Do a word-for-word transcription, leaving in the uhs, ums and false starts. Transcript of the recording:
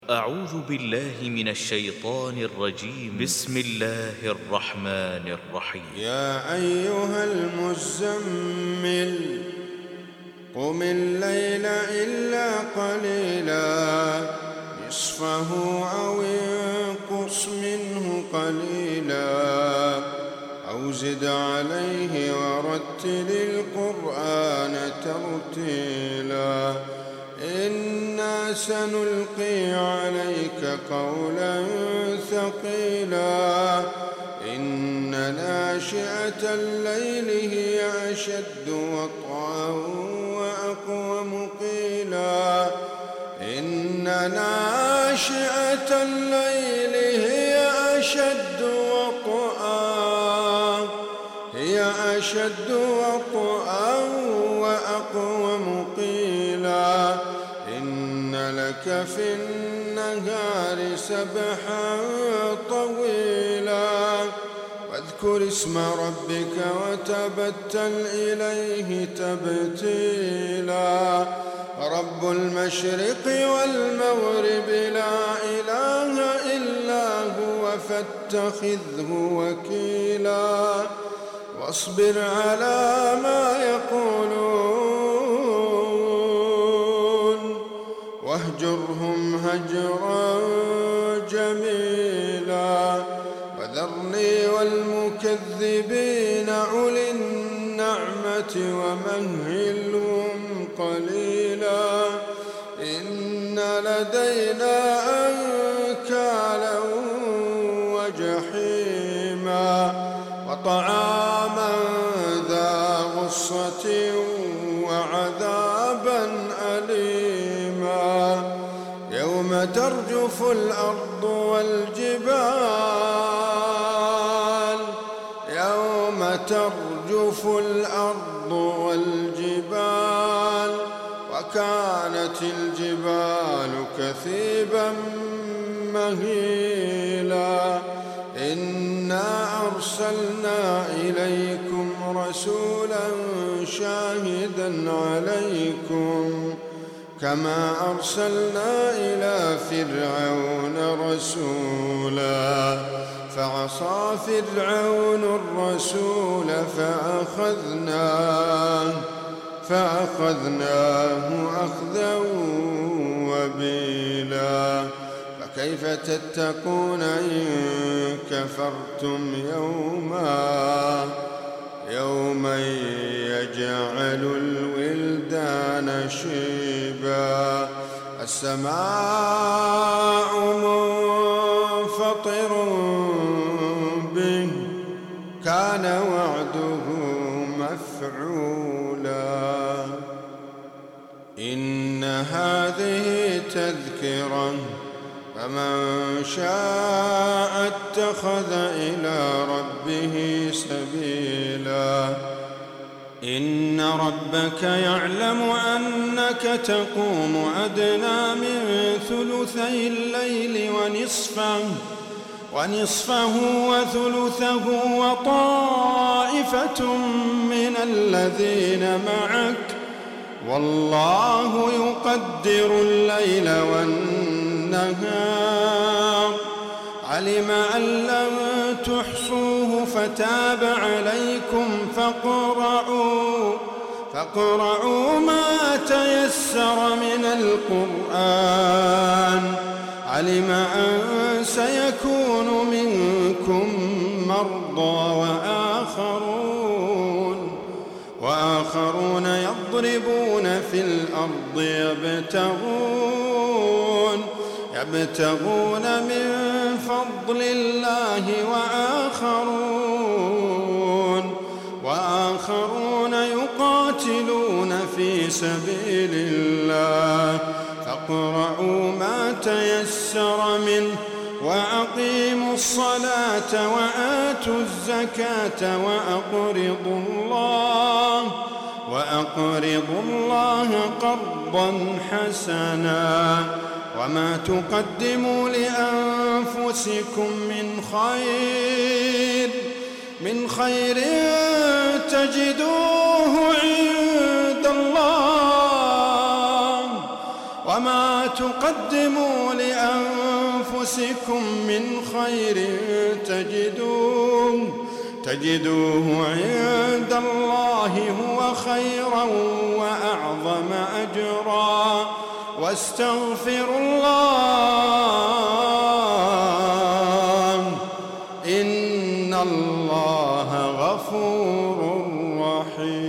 أعوذ بالله من الشيطان الرجيم. بسم الله الرحمن الرحيم. يا أيها المزمل قم الليل إلا قليلا نصفه أو انقص منه قليلا أو زد عليه ورتل القرآن ترتيلا إنا سنلقي عليك قولا ثقيلا إن ناشئة الليل هي أشد وطئا وأقوم قيلا إن ناشئة الليل هي أشد وطئا هي أشد وطئا وأقوم قيلا إن لك في النهار سبحا طويلا واذكر اسم ربك وتبتل إليه تبتيلا رب المشرق والمغرب لا إله إلا هو فاتخذه وكيلا واصبر على ما يقولون واهجرهم هجرا جميلا وذرني والمكذبين أولي النعمة ومهلهم قليلا إن لدينا أنكالا وجحيما وطعاما ذا غصة وعذابا أليما يوم ترجف الأرض والجبال يوم ترجف الأرض والجبال وكانت الجبال كثيبا مهيلا إنا أرسلنا إليكم رسولا شاهدا عليكم كما أرسلنا إلى فرعون رسولا فعصى فرعون الرسول فأخذناه فأخذناه أخذا وبيلا فكيف تتقون إن كفرتم يوما يوما يجعل الولدان شيبا السماء منفطر به كان وعده مفعولا إن هذه تذكرة فمن شاء اتخذ إلى ربه سبيلا إن ربك يعلم أنك تقوم أدنى من ثلثي الليل ونصفه ونصفه وثلثه وطائفة من الذين معك والله يقدر الليل والنهار علم أن لن تحصوه فتاب عليكم فاقرؤوا فاقرؤوا ما تيسر من القرآن علم أن سيكون منكم مرضى وآخرون وآخرون يضربون في الأرض يبتغون يبتغون من فضل الله وآخرون وآخرون يقاتلون في سبيل الله فاقرؤوا ما تيسر منه وأقيموا الصلاة وآتوا الزكاة وأقرضوا الله وأقرضوا الله قرضا حسنا وما تقدموا لأنفسكم من خير من خير تجدوه عند الله وما تقدموا لأنفسكم أنفسكم من خير تجدوه تجدوه عند الله هو خيرا وأعظم أجرا واستغفروا الله إن الله غفور رحيم.